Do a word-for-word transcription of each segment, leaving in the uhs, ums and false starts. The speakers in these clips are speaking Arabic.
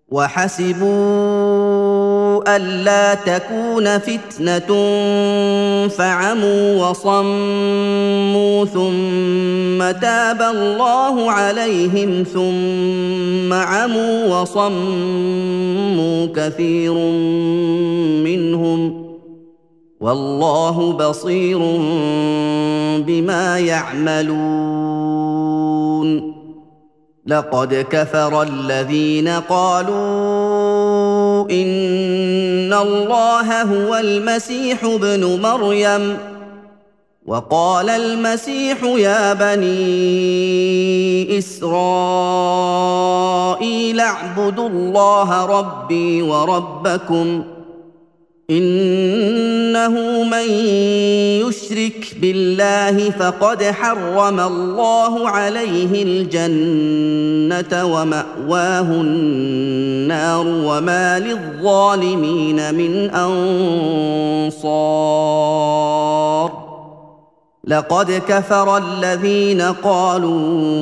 وحسبوا ألا تكون فتنة فعموا وصموا ثم تاب الله عليهم ثم عموا وصموا كثير منهم والله بصير بما يعملون. لقد كفر الذين قالوا إن الله هو المسيح ابن مريم وقال المسيح يا بني إسرائيل اعبدوا الله ربي وربكم إنه من يشرك بالله فقد حرم الله عليه الجنة ومأواه النار وما للظالمين من أنصار. لقد كفر الذين قالوا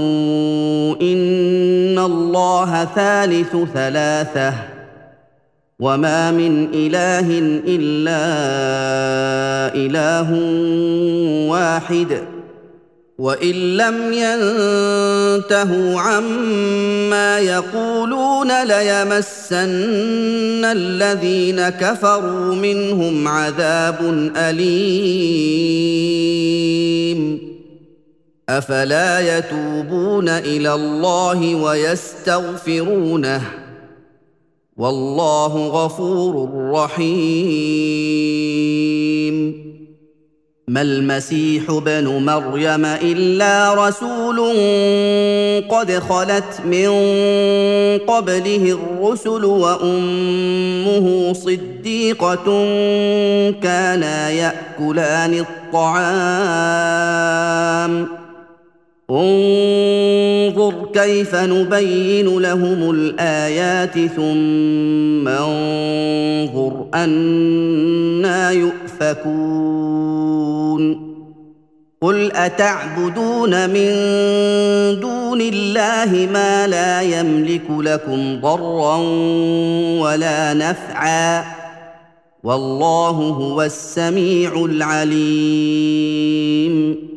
إن الله ثالث ثلاثة وما من إله إلا إله واحد وإن لم ينتهوا عما يقولون ليمسن الذين كفروا منهم عذاب أليم. أفلا يتوبون إلى الله ويستغفرونه والله غفور رحيم. ما المسيح ابن مريم إلا رسول قد خلت من قبله الرسل وأمه صديقة كانا يأكلان الطعام انظر كيف نبين لهم الآيات ثم انظر أنى يؤفكون. قل أتعبدون من دون الله ما لا يملك لكم ضرا ولا نفعا والله هو السميع العليم.